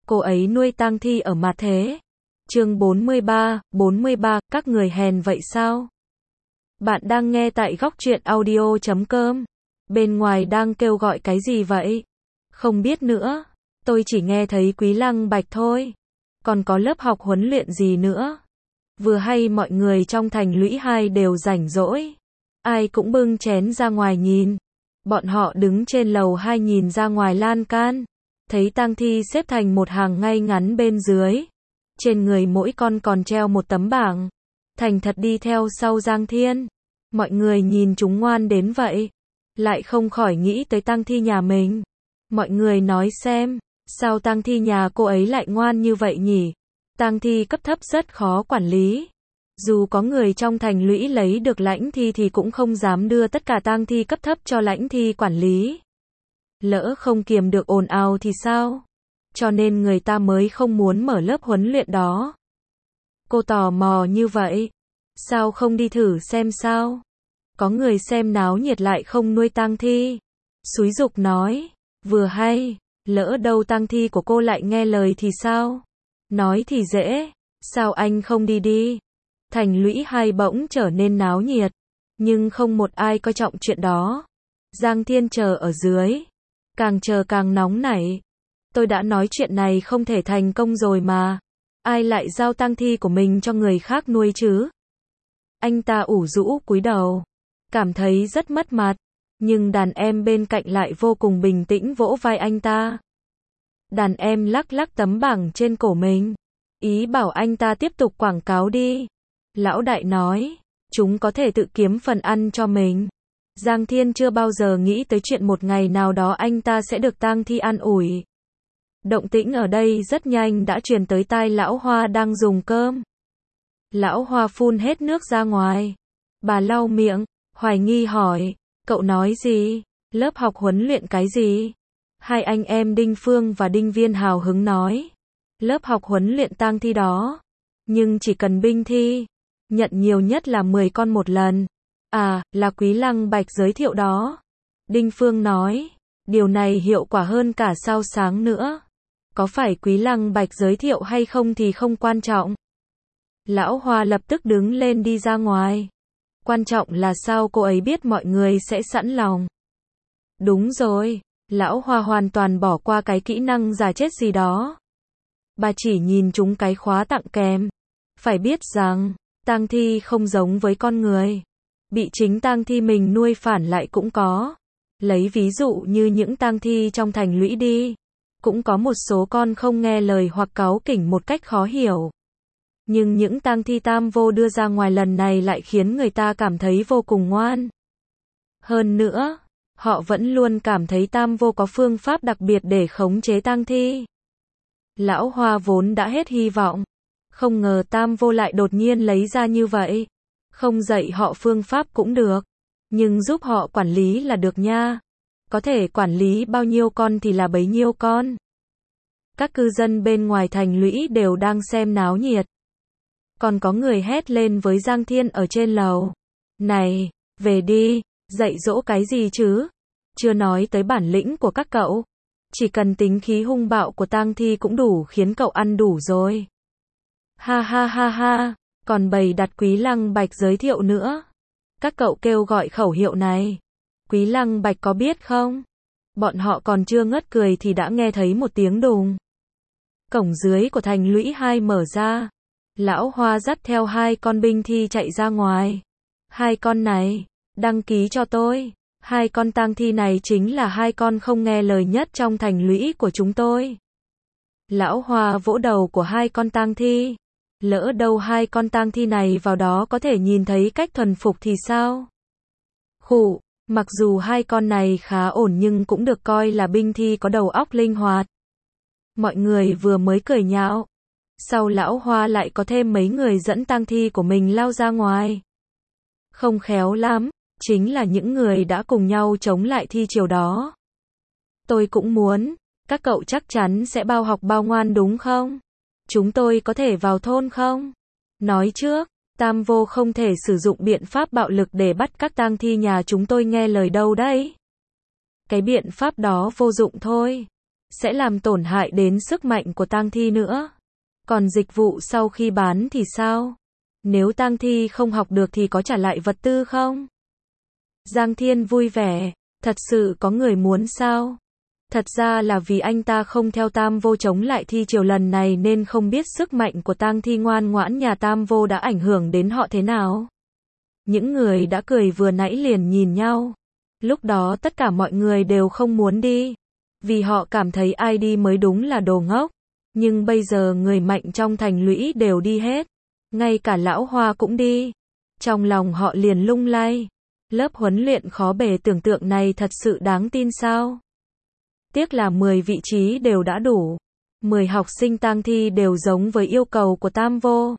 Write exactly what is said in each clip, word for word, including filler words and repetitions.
cô ấy nuôi tang thi ở mặt thế. Chương bốn mươi ba, bốn mươi ba, các người hèn vậy sao? Bạn đang nghe tại góc truyện audio chấm com. Bên ngoài đang kêu gọi cái gì vậy? Không biết nữa. Tôi chỉ nghe thấy Quý Lăng Bạch thôi. Còn có lớp học huấn luyện gì nữa? Vừa hay mọi người trong thành lũy hai đều rảnh rỗi. Ai cũng bưng chén ra ngoài nhìn. Bọn họ đứng trên lầu hai nhìn ra ngoài lan can. Thấy tang thi xếp thành một hàng ngay ngắn bên dưới. Trên người mỗi con còn treo một tấm bảng. Thành thật đi theo sau Giang Thiên. Mọi người nhìn chúng ngoan đến vậy. Lại không khỏi nghĩ tới tang thi nhà mình. Mọi người nói xem, sao tang thi nhà cô ấy lại ngoan như vậy nhỉ? Tang thi cấp thấp rất khó quản lý. Dù có người trong thành lũy lấy được lãnh thi thì cũng không dám đưa tất cả tang thi cấp thấp cho lãnh thi quản lý. Lỡ không kiềm được ồn ào thì sao? Cho nên người ta mới không muốn mở lớp huấn luyện đó. Cô tò mò như vậy. Sao không đi thử xem sao? Có người xem náo nhiệt lại không nuôi tang thi. Xúi giục nói, vừa hay, lỡ đâu tang thi của cô lại nghe lời thì sao? Nói thì dễ, sao anh không đi đi? Thành lũy hai bỗng trở nên náo nhiệt, nhưng không một ai coi trọng chuyện đó. Giang Thiên chờ ở dưới, càng chờ càng nóng nảy. Tôi đã nói chuyện này không thể thành công rồi mà. Ai lại giao tang thi của mình cho người khác nuôi chứ? Anh ta ủ rũ cúi đầu, cảm thấy rất mất mặt. Nhưng đàn em bên cạnh lại vô cùng bình tĩnh vỗ vai anh ta. Đàn em lắc lắc tấm bảng trên cổ mình, ý bảo anh ta tiếp tục quảng cáo đi. Lão đại nói, chúng có thể tự kiếm phần ăn cho mình. Giang Thiên chưa bao giờ nghĩ tới chuyện một ngày nào đó anh ta sẽ được tang thi an ủi. Động tĩnh ở đây rất nhanh đã truyền tới tai lão Hoa đang dùng cơm. Lão Hoa phun hết nước ra ngoài. Bà lau miệng, hoài nghi hỏi, cậu nói gì? Lớp học huấn luyện cái gì? Hai anh em Đinh Phương và Đinh Viên hào hứng nói. Lớp học huấn luyện tang thi đó. Nhưng chỉ cần binh thi. Nhận nhiều nhất là mười con một lần. À, là Quý Lăng Bạch giới thiệu đó. Đinh Phương nói. Điều này hiệu quả hơn cả sao sáng nữa. Có phải Quý Lăng Bạch giới thiệu hay không thì không quan trọng. Lão Hoa lập tức đứng lên đi ra ngoài. Quan trọng là sao cô ấy biết mọi người sẽ sẵn lòng. Đúng rồi, Lão Hoa hoàn toàn bỏ qua cái kỹ năng giả chết gì đó. Bà chỉ nhìn chúng cái khóa tặng kèm. Phải biết rằng, tang thi không giống với con người. Bị chính tang thi mình nuôi phản lại cũng có. Lấy ví dụ như những tang thi trong thành lũy đi. Cũng có một số con không nghe lời hoặc cáu kỉnh một cách khó hiểu. Nhưng những tang thi Tam Vô đưa ra ngoài lần này lại khiến người ta cảm thấy vô cùng ngoan. Hơn nữa, họ vẫn luôn cảm thấy Tam Vô có phương pháp đặc biệt để khống chế tang thi. Lão Hoa vốn đã hết hy vọng. Không ngờ Tam Vô lại đột nhiên lấy ra như vậy. Không dạy họ phương pháp cũng được. Nhưng giúp họ quản lý là được nha. Có thể quản lý bao nhiêu con thì là bấy nhiêu con. Các cư dân bên ngoài thành lũy đều đang xem náo nhiệt. Còn có người hét lên với Giang Thiên ở trên lầu. Này, về đi, dạy dỗ cái gì chứ? Chưa nói tới bản lĩnh của các cậu. Chỉ cần tính khí hung bạo của tang thi cũng đủ khiến cậu ăn đủ rồi. Ha ha ha ha, còn bày đặt Quý Lăng Bạch giới thiệu nữa. Các cậu kêu gọi khẩu hiệu này. Quý Lăng Bạch có biết không? Bọn họ còn chưa ngất cười thì đã nghe thấy một tiếng đùng. Cổng dưới của thành lũy hai mở ra. Lão Hoa dắt theo hai con binh thi chạy ra ngoài. Hai con này, đăng ký cho tôi. Hai con tang thi này chính là hai con không nghe lời nhất trong thành lũy của chúng tôi. Lão Hoa vỗ đầu của hai con tang thi. Lỡ đâu hai con tang thi này vào đó có thể nhìn thấy cách thuần phục thì sao? Khụ, mặc dù hai con này khá ổn nhưng cũng được coi là binh thi có đầu óc linh hoạt. Mọi người vừa mới cười nhạo. Sau Lão Hoa lại có thêm mấy người dẫn tang thi của mình lao ra ngoài. Không khéo lắm, chính là những người đã cùng nhau chống lại thi chiều đó. Tôi cũng muốn, các cậu chắc chắn sẽ bao học bao ngoan đúng không? Chúng tôi có thể vào thôn không? Nói trước, Tam Vô không thể sử dụng biện pháp bạo lực để bắt các tang thi nhà chúng tôi nghe lời đâu đấy. Cái biện pháp đó vô dụng thôi. sẽ làm tổn hại đến sức mạnh của tang thi nữa. Còn dịch vụ sau khi bán thì sao? Nếu tang thi không học được thì có trả lại vật tư không? Giang Thiên vui vẻ, thật sự có người muốn sao? Thật ra là vì anh ta không theo Tam Vô chống lại thi triều lần này nên không biết sức mạnh của tang thi ngoan ngoãn nhà Tam Vô đã ảnh hưởng đến họ thế nào. Những người đã cười vừa nãy liền nhìn nhau. Lúc đó tất cả mọi người đều không muốn đi, vì họ cảm thấy ai đi mới đúng là đồ ngốc. Nhưng bây giờ người mạnh trong thành lũy đều đi hết, ngay cả lão Hoa cũng đi. Trong lòng họ liền lung lay. Lớp huấn luyện khó bề tưởng tượng này thật sự đáng tin sao? Tiếc là mười vị trí đều đã đủ. mười học sinh tang thi đều giống với yêu cầu của Tam Vô.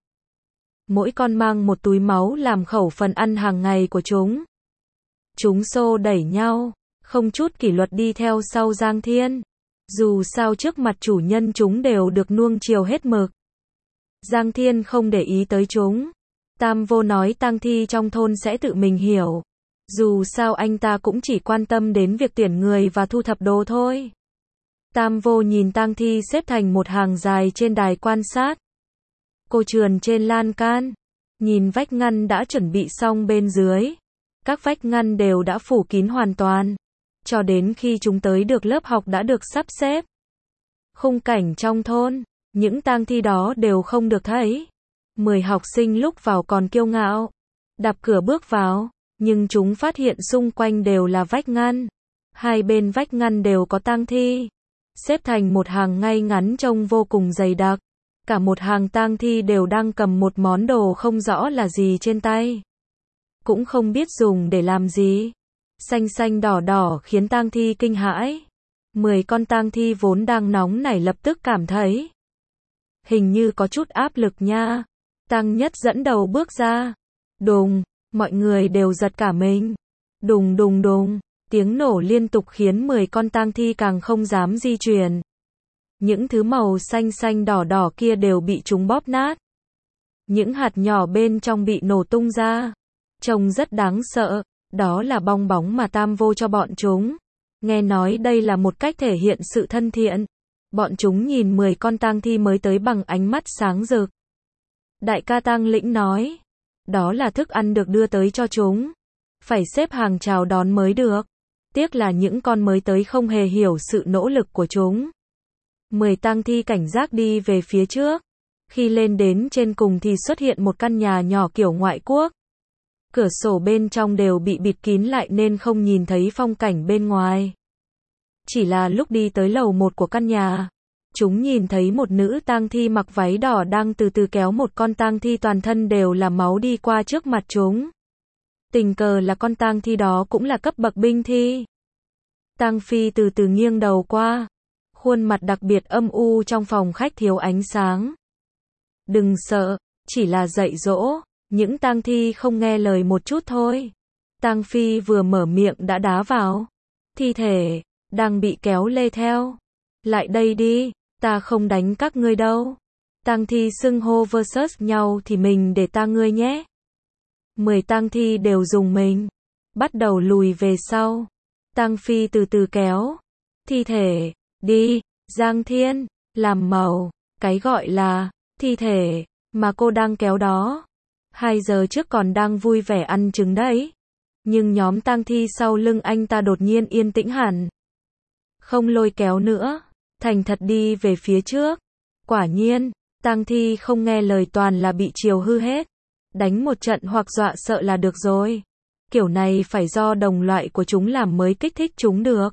Mỗi con mang một túi máu làm khẩu phần ăn hàng ngày của chúng. Chúng xô đẩy nhau, không chút kỷ luật đi theo sau Giang Thiên. Dù sao trước mặt chủ nhân chúng đều được nuông chiều hết mực. Giang Thiên không để ý tới chúng. Tam Vô nói tang thi trong thôn sẽ tự mình hiểu. Dù sao anh ta cũng chỉ quan tâm đến việc tuyển người và thu thập đồ thôi. Tam Vô nhìn tang thi xếp thành một hàng dài trên đài quan sát. Cô trườn trên lan can, nhìn vách ngăn đã chuẩn bị xong bên dưới. Các vách ngăn đều đã phủ kín hoàn toàn, cho đến khi chúng tới được lớp học đã được sắp xếp. Khung cảnh trong thôn, những tang thi đó đều không được thấy. Mười học sinh lúc vào còn kiêu ngạo, đạp cửa bước vào, nhưng chúng phát hiện xung quanh đều là vách ngăn. Hai bên vách ngăn đều có tang thi, xếp thành một hàng ngay ngắn trông vô cùng dày đặc. Cả một hàng tang thi đều đang cầm một món đồ không rõ là gì trên tay. Cũng không biết dùng để làm gì. Xanh xanh đỏ đỏ khiến tang thi kinh hãi. Mười con tang thi vốn đang nóng nảy lập tức cảm thấy hình như có chút áp lực nha. Tăng Nhất dẫn đầu bước ra. Đùng, mọi người đều giật cả mình. Đùng đùng đùng, tiếng nổ liên tục khiến mười con tang thi càng không dám di chuyển. Những thứ màu xanh xanh đỏ đỏ kia đều bị chúng bóp nát. Những hạt nhỏ bên trong bị nổ tung ra. Trông rất đáng sợ. Đó là bong bóng mà Tam Vô cho bọn chúng. Nghe nói đây là một cách thể hiện sự thân thiện. Bọn chúng nhìn mười con tang thi mới tới bằng ánh mắt sáng rực. Đại ca Tang Lĩnh nói, đó là thức ăn được đưa tới cho chúng. Phải xếp hàng chào đón mới được. Tiếc là những con mới tới không hề hiểu sự nỗ lực của chúng. Mười tang thi cảnh giác đi về phía trước. Khi lên đến trên cùng thì xuất hiện một căn nhà nhỏ kiểu ngoại quốc. Cửa sổ bên trong đều bị bịt kín lại nên không nhìn thấy phong cảnh bên ngoài. Chỉ là lúc đi tới lầu một của căn nhà, chúng nhìn thấy một nữ tang thi mặc váy đỏ đang từ từ kéo một con tang thi toàn thân đều là máu đi qua trước mặt chúng. Tình cờ là con tang thi đó cũng là cấp bậc binh thi. Tang Phi từ từ nghiêng đầu qua, khuôn mặt đặc biệt âm u trong phòng khách thiếu ánh sáng. Đừng sợ, chỉ là dạy dỗ, những tang thi không nghe lời một chút thôi. Tang Phi vừa mở miệng đã đá vào thi thể đang bị kéo lê theo. Lại đây đi, ta không đánh các ngươi đâu. Tang thi xưng hô versus nhau thì mình để ta ngươi nhé. Mười tang thi đều dùng mình, bắt đầu lùi về sau. Tang Phi từ từ kéo thi thể đi. Giang Thiên làm màu, cái gọi là thi thể mà cô đang kéo đó. Hai giờ trước còn đang vui vẻ ăn trứng đấy. Nhưng nhóm tang thi sau lưng anh ta đột nhiên yên tĩnh hẳn. Không lôi kéo nữa, thành thật đi về phía trước. Quả nhiên, tang thi không nghe lời toàn là bị chiều hư hết. Đánh một trận hoặc dọa sợ là được rồi. Kiểu này phải do đồng loại của chúng làm mới kích thích chúng được.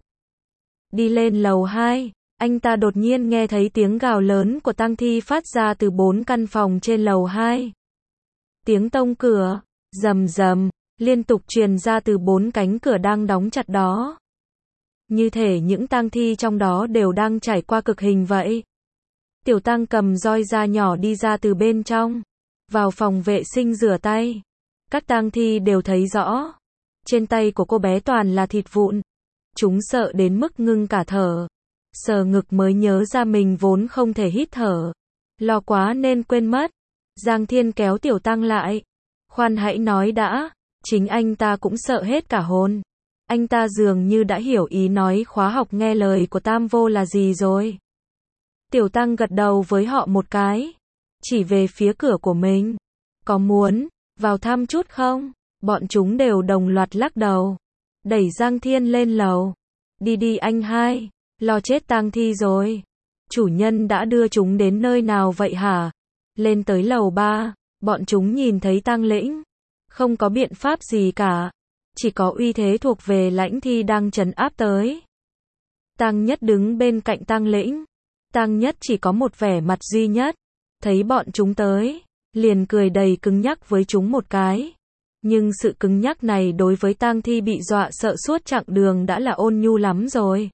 Đi lên lầu hai, anh ta đột nhiên nghe thấy tiếng gào lớn của tang thi phát ra từ bốn căn phòng trên lầu hai. Tiếng tông cửa, rầm rầm, liên tục truyền ra từ bốn cánh cửa đang đóng chặt đó. Như thể những tang thi trong đó đều đang trải qua cực hình vậy. Tiểu Tăng cầm roi da nhỏ đi ra từ bên trong, vào phòng vệ sinh rửa tay. Các tang thi đều thấy rõ, trên tay của cô bé toàn là thịt vụn. Chúng sợ đến mức ngưng cả thở. Sờ ngực mới nhớ ra mình vốn không thể hít thở. Lo quá nên quên mất. Giang Thiên kéo Tiểu Tăng lại. Khoan hãy nói đã, chính anh ta cũng sợ hết cả hồn. Anh ta dường như đã hiểu ý nói khóa học nghe lời của Tam Vô là gì rồi. Tiểu Tăng gật đầu với họ một cái, chỉ về phía cửa của mình. Có muốn vào thăm chút không? Bọn chúng đều đồng loạt lắc đầu, đẩy Giang Thiên lên lầu. Đi đi anh hai, lo chết tang thi rồi. Chủ nhân đã đưa chúng đến nơi nào vậy hả? Lên tới lầu ba, bọn chúng nhìn thấy Tang Lĩnh, không có biện pháp gì cả, chỉ có uy thế thuộc về Lãnh Thi đang trấn áp tới. Tang Nhất đứng bên cạnh Tang Lĩnh. Tang Nhất chỉ có một vẻ mặt duy nhất, thấy bọn chúng tới, liền cười đầy cứng nhắc với chúng một cái. Nhưng sự cứng nhắc này đối với tang thi bị dọa sợ suốt chặng đường đã là ôn nhu lắm rồi.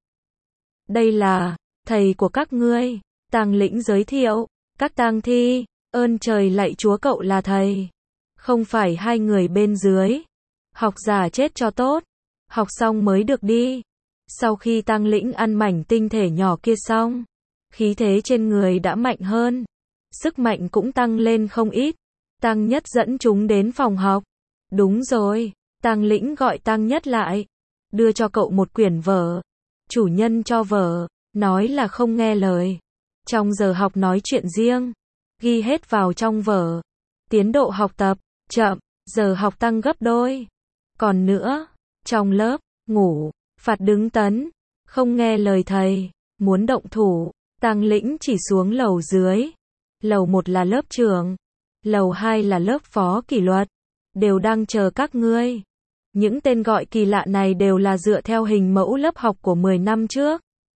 Đây là thầy của các ngươi, Tang Lĩnh giới thiệu. Các tang thi, ơn trời lạy chúa cậu là thầy, không phải hai người bên dưới. Học giả chết cho tốt, học xong mới được đi. Sau khi Tang Lĩnh ăn mảnh tinh thể nhỏ kia xong, khí thế trên người đã mạnh hơn, sức mạnh cũng tăng lên không ít. Tang Nhất dẫn chúng đến phòng học. Đúng rồi, Tang Lĩnh gọi Tang Nhất lại, đưa cho cậu một quyển vở. Chủ nhân cho vở, nói là không nghe lời. Trong giờ học nói chuyện riêng, ghi hết vào trong vở. Tiến độ học tập chậm, giờ học tăng gấp đôi. Còn nữa, trong lớp, ngủ, phạt đứng tấn, không nghe lời thầy, muốn động thủ. Tang Lĩnh chỉ xuống lầu dưới. Lầu một là lớp trưởng, lầu hai là lớp phó kỷ luật, đều đang chờ các ngươi. Những tên gọi kỳ lạ này đều là dựa theo hình mẫu lớp học của mười năm trước.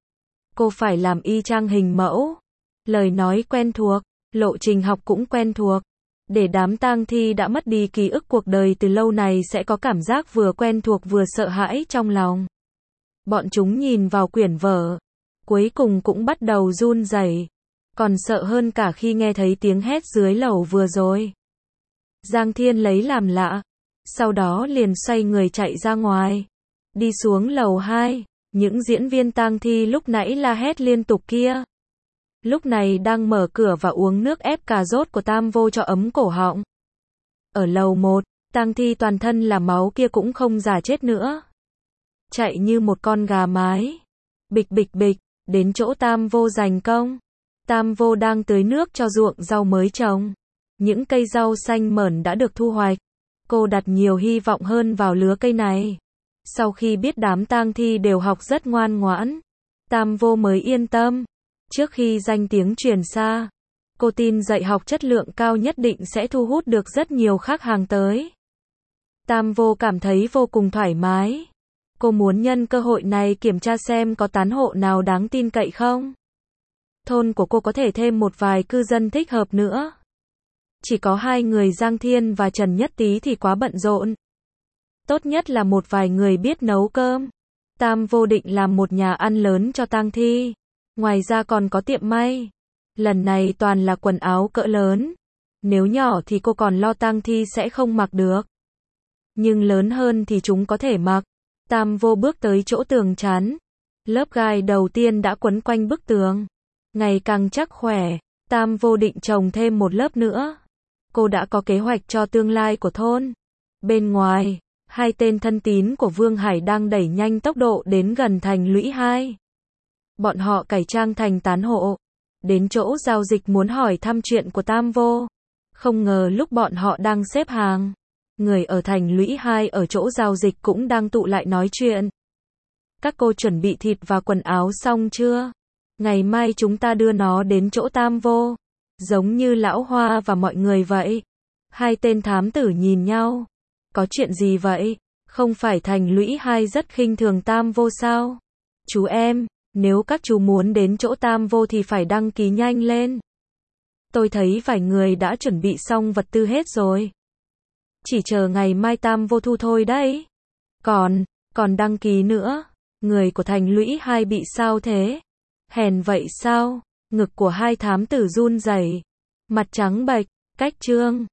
Cô phải làm y chang hình mẫu. Lời nói quen thuộc, lộ trình học cũng quen thuộc. Để đám tang thi đã mất đi ký ức cuộc đời từ lâu này sẽ có cảm giác vừa quen thuộc vừa sợ hãi trong lòng. Bọn chúng nhìn vào quyển vở, cuối cùng cũng bắt đầu run rẩy, còn sợ hơn cả khi nghe thấy tiếng hét dưới lầu vừa rồi. Giang Thiên lấy làm lạ, sau đó liền xoay người chạy ra ngoài, đi xuống lầu hai. Những diễn viên tang thi lúc nãy la hét liên tục kia, lúc này đang mở cửa và uống nước ép cà rốt của Tam Vô cho ấm cổ họng. Ở lầu một, tang thi toàn thân là máu kia cũng không già chết nữa, chạy như một con gà mái, bịch bịch bịch, đến chỗ Tam Vô giành công. Tam Vô đang tưới nước cho ruộng rau mới trồng. Những cây rau xanh mởn đã được thu hoạch. Cô đặt nhiều hy vọng hơn vào lứa cây này. Sau khi biết đám tang thi đều học rất ngoan ngoãn, Tam Vô mới yên tâm. Trước khi danh tiếng truyền xa, cô tin dạy học chất lượng cao nhất định sẽ thu hút được rất nhiều khách hàng tới. Tam Vô cảm thấy vô cùng thoải mái. Cô muốn nhân cơ hội này kiểm tra xem có tán hộ nào đáng tin cậy không. Thôn của cô có thể thêm một vài cư dân thích hợp nữa. Chỉ có hai người Giang Thiên và Trần Nhất Tý thì quá bận rộn. Tốt nhất là một vài người biết nấu cơm. Tam Vô định làm một nhà ăn lớn cho tang thi. Ngoài ra còn có tiệm may. Lần này toàn là quần áo cỡ lớn. Nếu nhỏ thì cô còn lo tang thi sẽ không mặc được. Nhưng lớn hơn thì chúng có thể mặc. Tam Vô bước tới chỗ tường chắn. Lớp gai đầu tiên đã quấn quanh bức tường. Ngày càng chắc khỏe, Tam Vô định trồng thêm một lớp nữa. Cô đã có kế hoạch cho tương lai của thôn. Bên ngoài, hai tên thân tín của Vương Hải đang đẩy nhanh tốc độ đến gần thành lũy hai. Bọn họ cải trang thành tán hộ, đến chỗ giao dịch muốn hỏi thăm chuyện của Tam Vô. Không ngờ lúc bọn họ đang xếp hàng, người ở thành lũy hai ở chỗ giao dịch cũng đang tụ lại nói chuyện. Các cô chuẩn bị thịt và quần áo xong chưa? Ngày mai chúng ta đưa nó đến chỗ Tam Vô. Giống như Lão Hoa và mọi người vậy. Hai tên thám tử nhìn nhau. Có chuyện gì vậy? Không phải thành lũy hai rất khinh thường Tam Vô sao? Chú em, nếu các chú muốn đến chỗ Tam Vô thì phải đăng ký nhanh lên. Tôi thấy vài người đã chuẩn bị xong vật tư hết rồi. Chỉ chờ ngày mai Tam Vô thu thôi đấy. Còn, còn đăng ký nữa. Người của thành lũy hai bị sao thế? Hèn vậy sao? Ngực của hai thám tử run rẩy, mặt trắng bệch, cách trương.